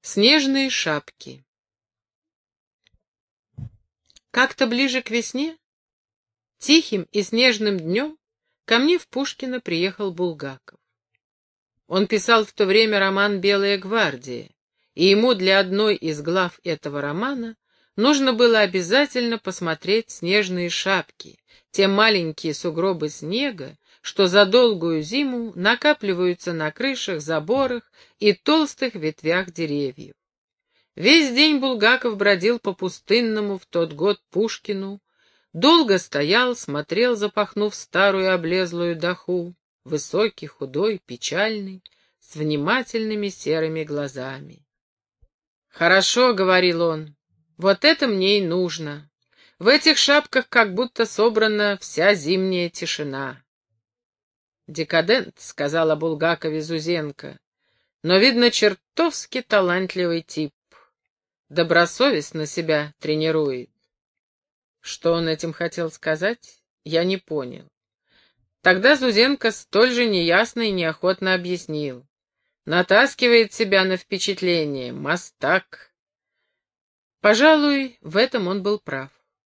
Снежные шапки. Как-то ближе к весне, тихим и снежным днем, ко мне в Пушкино приехал Булгаков. Он писал в то время роман «Белая гвардия», и ему для одной из глав этого романа нужно было обязательно посмотреть снежные шапки, те маленькие сугробы снега, что за долгую зиму накапливаются на крышах, заборах и толстых ветвях деревьев. Весь день Булгаков бродил по пустынному в тот год Пушкину, долго стоял, смотрел, запахнув старую облезлую даху, высокий, худой, печальный, с внимательными серыми глазами. «Хорошо», — говорил он, — «вот это мне и нужно. В этих шапках как будто собрана вся зимняя тишина». «Декадент», — сказала о Булгакове Зузенко, — «но, видно, чертовски талантливый тип. Добросовестно себя тренирует». Что он этим хотел сказать, я не понял. Тогда Зузенко столь же неясно и неохотно объяснил. Натаскивает себя на впечатление, мастак. Пожалуй, в этом он был прав.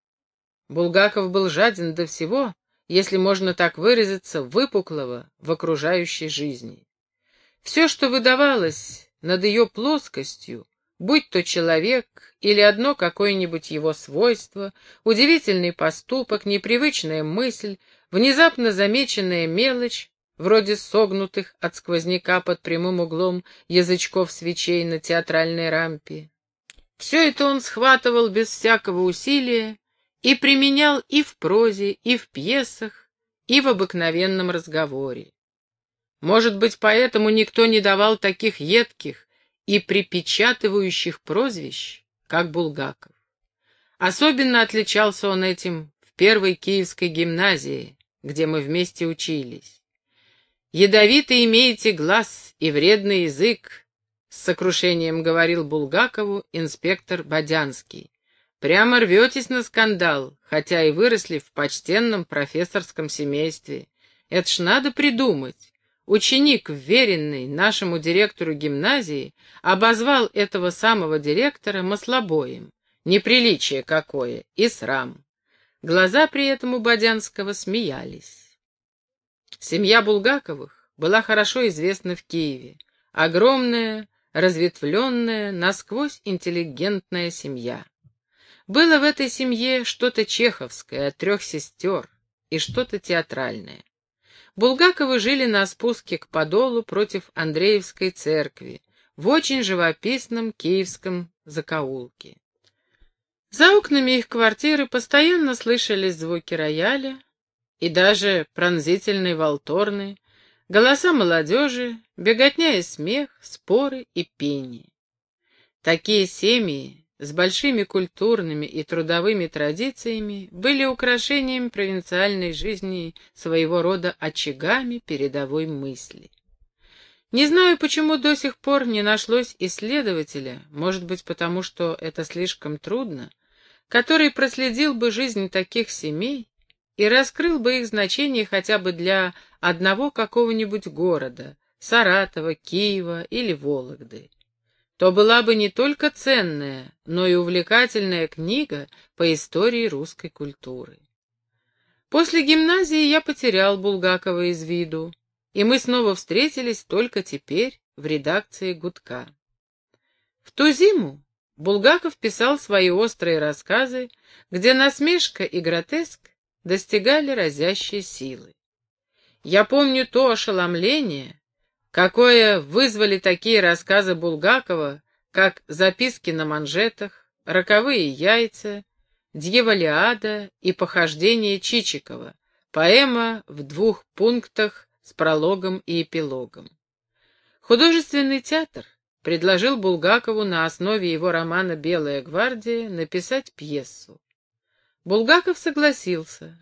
Булгаков был жаден до всего, если можно так выразиться, выпуклого в окружающей жизни. Все, что выдавалось над ее плоскостью, будь то человек или одно какое-нибудь его свойство, удивительный поступок, непривычная мысль, внезапно замеченная мелочь, вроде согнутых от сквозняка под прямым углом язычков свечей на театральной рампе. Все это он схватывал без всякого усилия и применял и в прозе, и в пьесах, и в обыкновенном разговоре. Может быть, поэтому никто не давал таких едких и припечатывающих прозвищ, как Булгаков. Особенно отличался он этим в первой Киевской гимназии, где мы вместе учились. «Ядовитый имеете глаз и вредный язык», — с сокрушением говорил Булгакову инспектор Бодянский. «Прямо рветесь на скандал, хотя и выросли в почтенном профессорском семействе. Это ж надо придумать. Ученик, вверенный нашему директору гимназии, обозвал этого самого директора маслобоем. Неприличие какое и срам». Глаза при этом у Бодянского смеялись. Семья Булгаковых была хорошо известна в Киеве. Огромная, разветвленная, насквозь интеллигентная семья. Было в этой семье что-то чеховское от трех сестер и что-то театральное. Булгаковы жили на спуске к Подолу против Андреевской церкви, в очень живописном киевском закоулке. За окнами их квартиры постоянно слышались звуки рояля и даже пронзительные валторны, голоса молодежи, беготня и смех, споры и пение. Такие семьи с большими культурными и трудовыми традициями были украшением провинциальной жизни, своего рода очагами передовой мысли. Не знаю, почему до сих пор не нашлось исследователя, может быть, потому что это слишком трудно, который проследил бы жизнь таких семей и раскрыл бы их значение хотя бы для одного какого-нибудь города, Саратова, Киева или Вологды. То была бы не только ценная, но и увлекательная книга по истории русской культуры. После гимназии я потерял Булгакова из виду, и мы снова встретились только теперь в редакции «Гудка». В ту зиму Булгаков писал свои острые рассказы, где насмешка и гротеск достигали разящей силы. Я помню то ошеломление, какое вызвали такие рассказы Булгакова, как «Записки на манжетах», «Роковые яйца», «Дьяволиада» и «Похождение Чичикова», поэма в 2 пунктах с прологом и эпилогом. Художественный театр предложил Булгакову на основе его романа «Белая гвардия» написать пьесу. Булгаков согласился.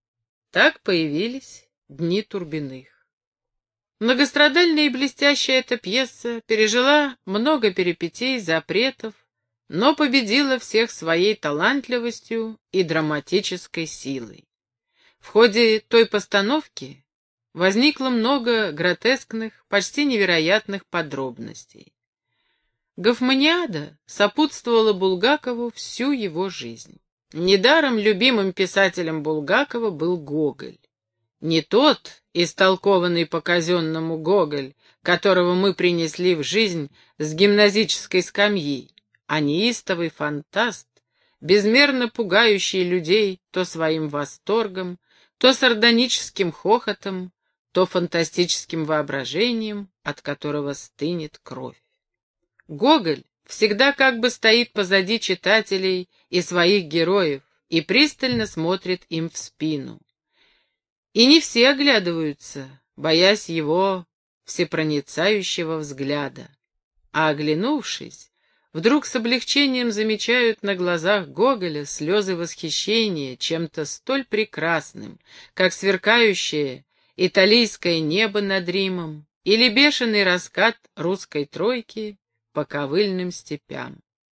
Так появились «Дни Турбиных». Многострадальная и блестящая эта пьеса пережила много перипетий, запретов, но победила всех своей талантливостью и драматической силой. В ходе той постановки возникло много гротескных, почти невероятных подробностей. Гофманиада сопутствовала Булгакову всю его жизнь. Недаром любимым писателем Булгакова был Гоголь. Не тот, истолкованный по-казенному Гоголь, которого мы принесли в жизнь с гимназической скамьи, а неистовый фантаст, безмерно пугающий людей то своим восторгом, то сардоническим хохотом, то фантастическим воображением, от которого стынет кровь. Гоголь всегда как бы стоит позади читателей и своих героев и пристально смотрит им в спину. И не все оглядываются, боясь его всепроницающего взгляда, а оглянувшись, вдруг с облегчением замечают на глазах Гоголя слезы восхищения чем-то столь прекрасным, как сверкающее италийское небо над Римом или бешеный раскат русской тройки по ковыльным степям.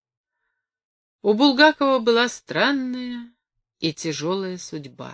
У Булгакова была странная и тяжелая судьба.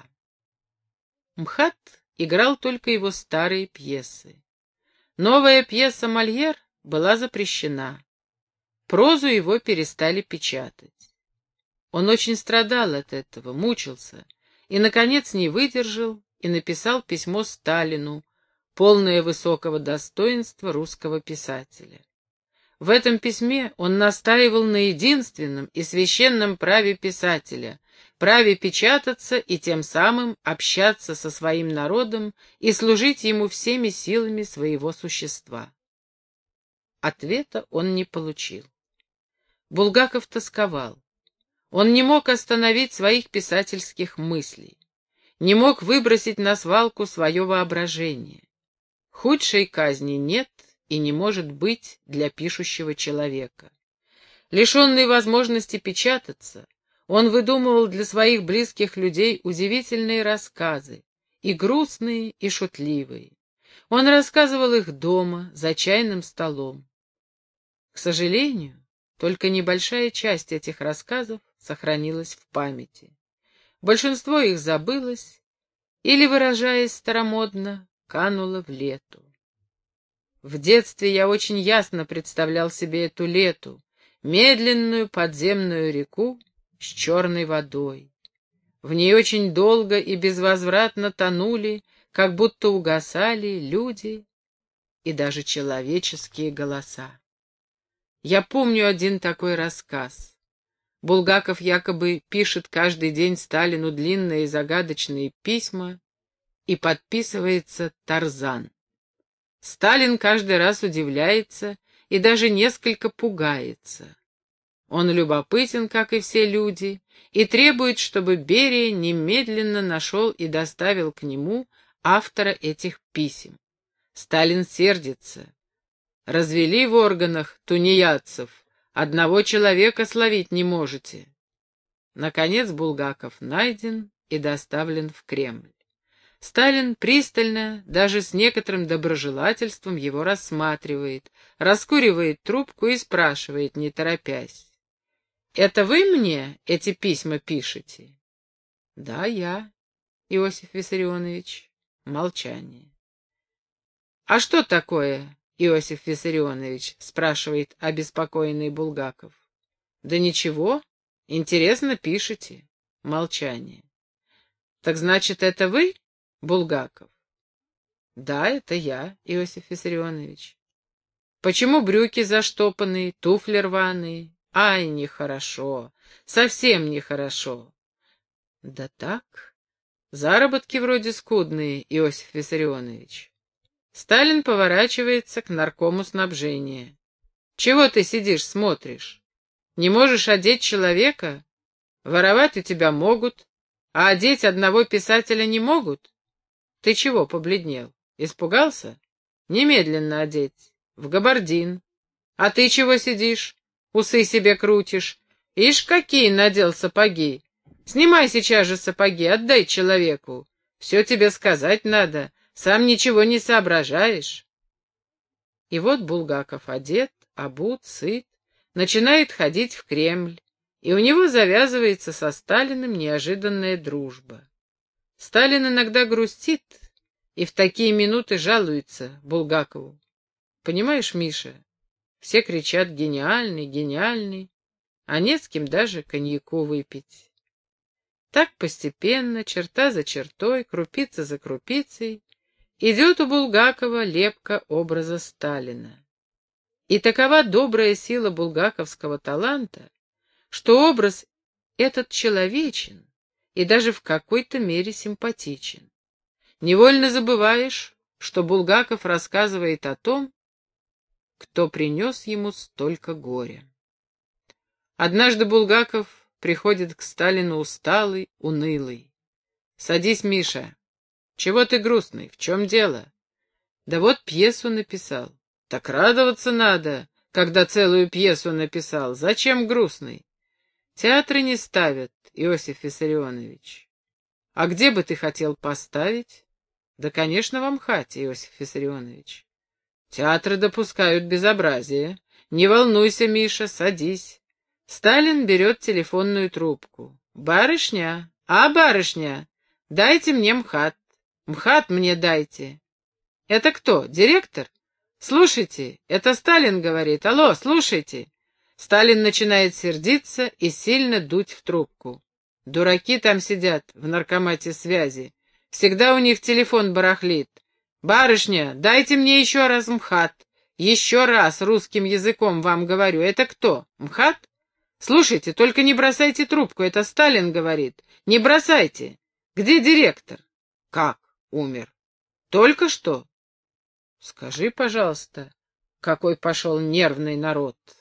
МХАТ играл только его старые пьесы. Новая пьеса «Мольер» была запрещена. Прозу его перестали печатать. Он очень страдал от этого, мучился, и, наконец, не выдержал и написал письмо Сталину, полное высокого достоинства русского писателя. В этом письме он настаивал на единственном и священном праве писателя, праве печататься и тем самым общаться со своим народом и служить ему всеми силами своего существа. Ответа он не получил. Булгаков тосковал. Он не мог остановить своих писательских мыслей, не мог выбросить на свалку свое воображение. Худшей казни нет и не может быть для пишущего человека. Лишенный возможности печататься, он выдумывал для своих близких людей удивительные рассказы, и грустные, и шутливые. Он рассказывал их дома, за чайным столом. К сожалению, только небольшая часть этих рассказов сохранилась в памяти. Большинство их забылось или, выражаясь старомодно, кануло в лету. В детстве я очень ясно представлял себе эту лету, медленную подземную реку с черной водой. В ней очень долго и безвозвратно тонули, как будто угасали люди и даже человеческие голоса. Я помню один такой рассказ. Булгаков якобы пишет каждый день Сталину длинные и загадочные письма и подписывается «Тарзан». Сталин каждый раз удивляется и даже несколько пугается. Он любопытен, как и все люди, и требует, чтобы Берия немедленно нашел и доставил к нему автора этих писем. Сталин сердится. Развели в органах тунеядцев, одного человека словить не можете. Наконец Булгаков найден и доставлен в Кремль. Сталин пристально, даже с некоторым доброжелательством его рассматривает, раскуривает трубку и спрашивает, не торопясь: «Это вы мне эти письма пишете?» «Да, я, Иосиф Виссарионович». Молчание. «А что такое, Иосиф Виссарионович?» — спрашивает обеспокоенный Булгаков. «Да ничего, интересно пишете». Молчание. «Так значит, это вы, Булгаков?» «Да, это я, Иосиф Виссарионович». «Почему брюки заштопанные, туфли рваные? Ай, нехорошо, совсем нехорошо». «Да так, заработки вроде скудные, Иосиф Виссарионович». Сталин поворачивается к наркому снабжения. «Чего ты сидишь, смотришь? Не можешь одеть человека? Воровать у тебя могут, а одеть одного писателя не могут? Ты чего побледнел? Испугался? Немедленно одеть. В габардин. А ты чего сидишь? Усы себе крутишь. Ишь, какие надел сапоги. Снимай сейчас же сапоги, отдай человеку. Все тебе сказать надо, сам ничего не соображаешь». И вот Булгаков одет, обут, сыт, начинает ходить в Кремль, и у него завязывается со Сталиным неожиданная дружба. Сталин иногда грустит и в такие минуты жалуется Булгакову: «Понимаешь, Миша, Все кричат «гениальный, гениальный», а нет с кем даже коньяку выпить. Так постепенно, черта за чертой, крупица за крупицей, идет у Булгакова лепка образа Сталина. И такова добрая сила булгаковского таланта, что образ этот человечен и даже в какой-то мере симпатичен. Невольно забываешь, что Булгаков рассказывает о том, кто принес ему столько горя. Однажды Булгаков приходит к Сталину усталый, унылый. «Садись, Миша. Чего ты грустный? В чем дело?» «Да вот пьесу написал». «Так радоваться надо, когда целую пьесу написал. Зачем грустный?» «Театры не ставят, Иосиф Виссарионович». «А где бы ты хотел поставить?» «Да, конечно, в Амхате, Иосиф Виссарионович». «Театры допускают безобразие. Не волнуйся, Миша, садись». Сталин берет телефонную трубку. «Барышня? А, барышня? Дайте мне МХАТ. МХАТ мне дайте». «Это кто, директор?» «Слушайте, это Сталин говорит. Алло, слушайте». Сталин начинает сердиться и сильно дуть в трубку. Дураки там сидят в наркомате связи. Всегда у них телефон барахлит. «Барышня, дайте мне еще раз МХАТ. Еще раз русским языком вам говорю. Это кто? МХАТ? Слушайте, только не бросайте трубку, это Сталин говорит. Не бросайте. Где директор?» «Как? Умер. Только что?» «Скажи, пожалуйста, какой пошел нервный народ.